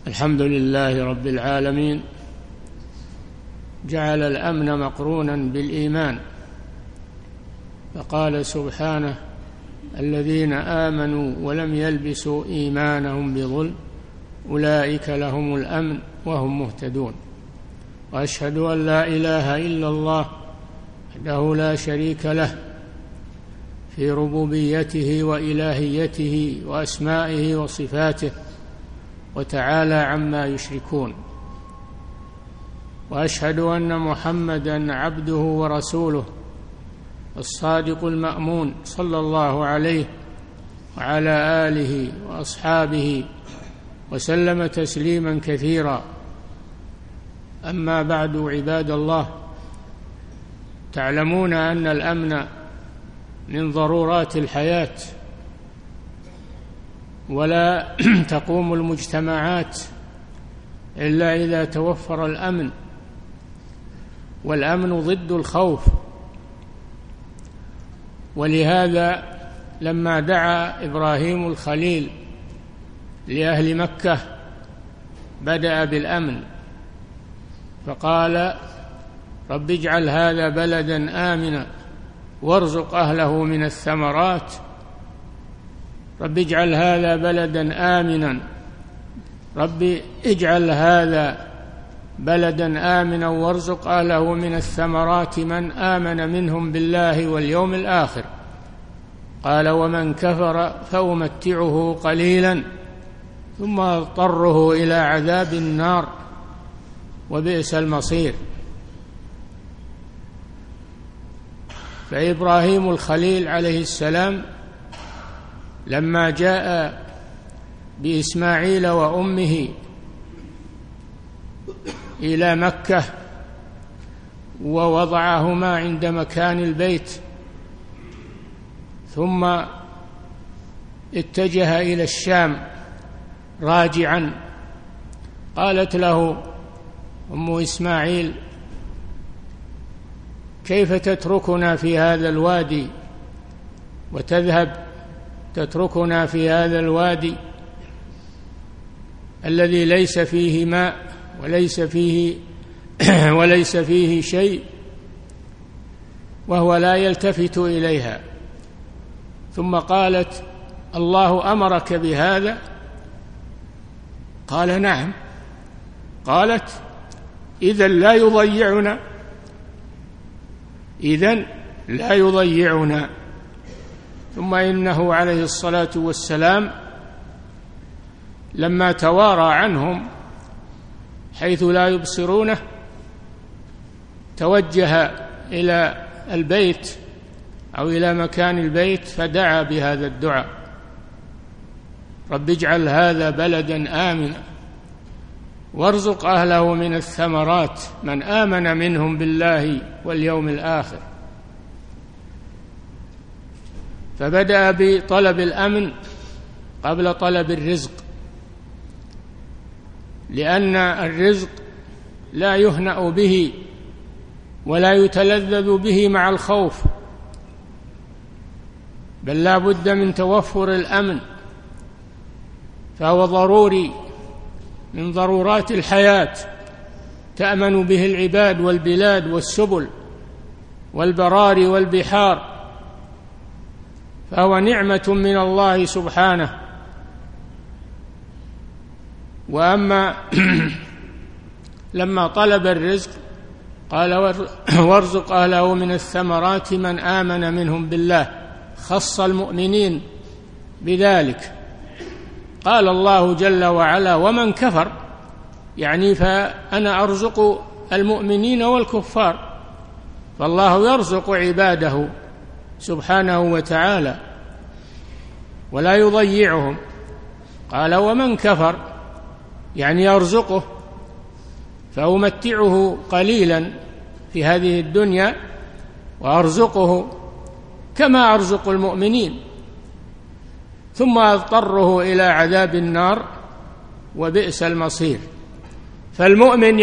الحمد لله رب العالمين، جعل الأمن مقرونا بالإيمان، فقال سبحانه: الذين آمنوا ولم يلبسوا إيمانهم بظلم أولئك لهم الأمن وهم مهتدون. وأشهد أن لا إله إلا الله وحده لا شريك له في ربوبيته وإلهيته وأسمائه وصفاته، وتعالى عما يشركون. وأشهد أن محمدًا عبده ورسوله الصادق المأمون، صلى الله عليه وعلى آله وأصحابه وسلم تسليمًا كثيرا. أما بعد، عباد الله، تعلمون أن الأمن من ضرورات الحياة، ولا تقوم المجتمعات إلا إذا توفر الأمن، والأمن ضد الخوف. ولهذا لما دعا إبراهيم الخليل لأهل مكة بدأ بالأمن، فقال: رب اجعل هذا بلدا آمنا وارزق أهله من الثمرات. رب اجعل هذا بلدا آمنا، رب اجعل هذا بلدا آمنا وارزق أهله من الثمرات من آمن منهم بالله واليوم الآخر. قال: ومن كفر فأمتعه قليلا ثم أضطره إلى عذاب النار وبئس المصير. فإبراهيم الخليل عليه السلام لما جاء بإسماعيل وأمه إلى مكة ووضعهما عند مكان البيت، ثم اتجه إلى الشام راجعا، قالت له أم إسماعيل: كيف تتركنا في هذا الوادي وتذهب تتركنا في هذا الوادي الذي ليس فيه ماء وليس فيه شيء، وهو لا يلتفت إليها؟ ثم قالت: الله أمرك بهذا؟ قال: نعم. قالت: إذن لا يضيعنا. ثم إنه عليه الصلاة والسلام لما توارى عنهم حيث لا يبصرونه توجه إلى البيت أو إلى مكان البيت فدعا بهذا الدعاء: رب اجعل هذا بلدا آمنا وارزق أهله من الثمرات من آمن منهم بالله واليوم الآخر. فبدأ بطلب الأمن قبل طلب الرزق، لأن الرزق لا يهنأ به ولا يتلذذ به مع الخوف، بل لا بد من توفر الأمن، فهو ضروري من ضرورات الحياة، تأمن به العباد والبلاد والسبل والبراري والبحار، فهو نعمة من الله سبحانه. وأما لما طلب الرزق قال: وارزق أهله من الثمرات من آمن منهم بالله، خص المؤمنين بذلك. قال الله جل وعلا: ومن كفر، يعني فأنا أرزق المؤمنين والكفار، فالله يرزق عباده سبحانه وتعالى ولا يضيعهم. قال: ومن كفر، يعني يرزقه، فأمتعه قليلا في هذه الدنيا وأرزقه كما أرزق المؤمنين، ثم أضطره إلى عذاب النار وبئس المصير. فالمؤمن